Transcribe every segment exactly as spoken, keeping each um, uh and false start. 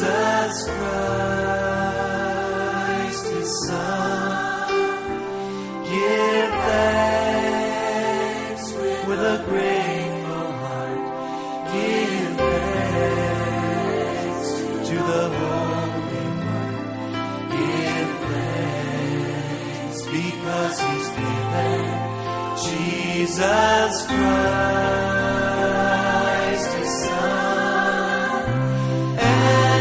Jesus Christ, His Son. Give thanks with a grateful heart. Give thanks to the Holy One. Give thanks because He's given Jesus Christ, His Son. And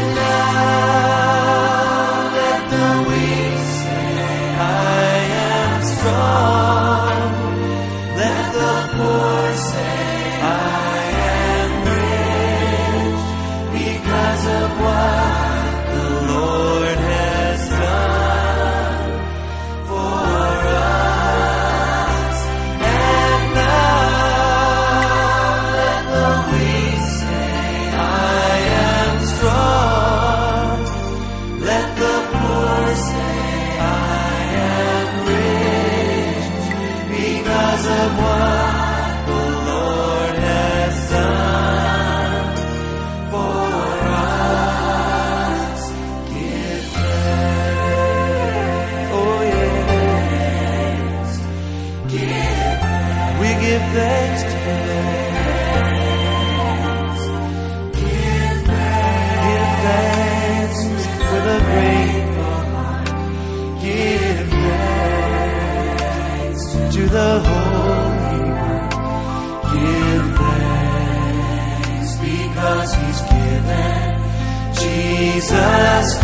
now let the weak say, I am strong. Let the poor say, I am rich, because of what the Lord has done for us. And now let the weak say, I am strong. Let the poor say, I am rich, because of what the Lord has done for us. Give thanks. Oh yes. Give thanks. We give thanks to the Lord. Give thanks. Give thanks with a grateful heart. Give thanks to the Holy One. Give thanks because He's given Jesus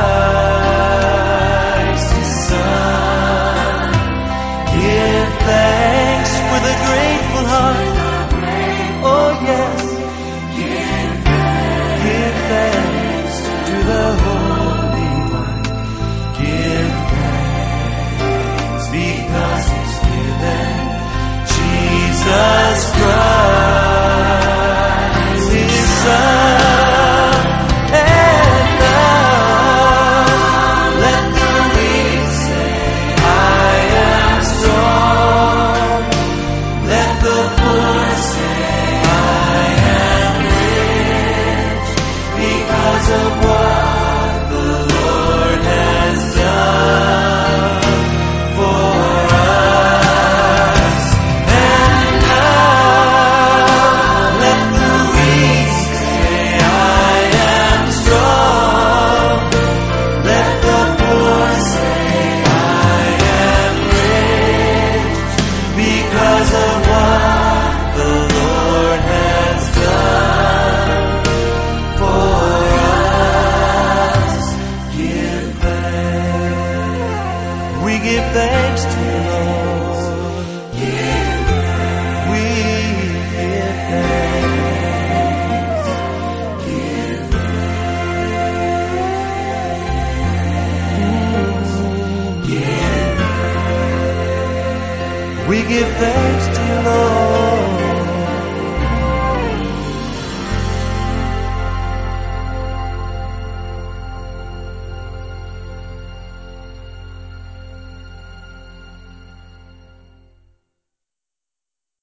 Christ, His Son. Give thanks with a grateful heart. Oh yes. Give thanks. Give thanks to the Holy One. Give thanks because He's given Jesus Christ, His Son. And now let the weak say, I am strong. Let the poor say, I am rich, because of what the Lord has done for us. And now let the weak say, I am strong. Let the poor say, I am rich, because of what the Lord has done for us. Give thanks. We give thanks to the Lord. Give thanks. We give thanks. Give thanks. Give thanks. We give thanks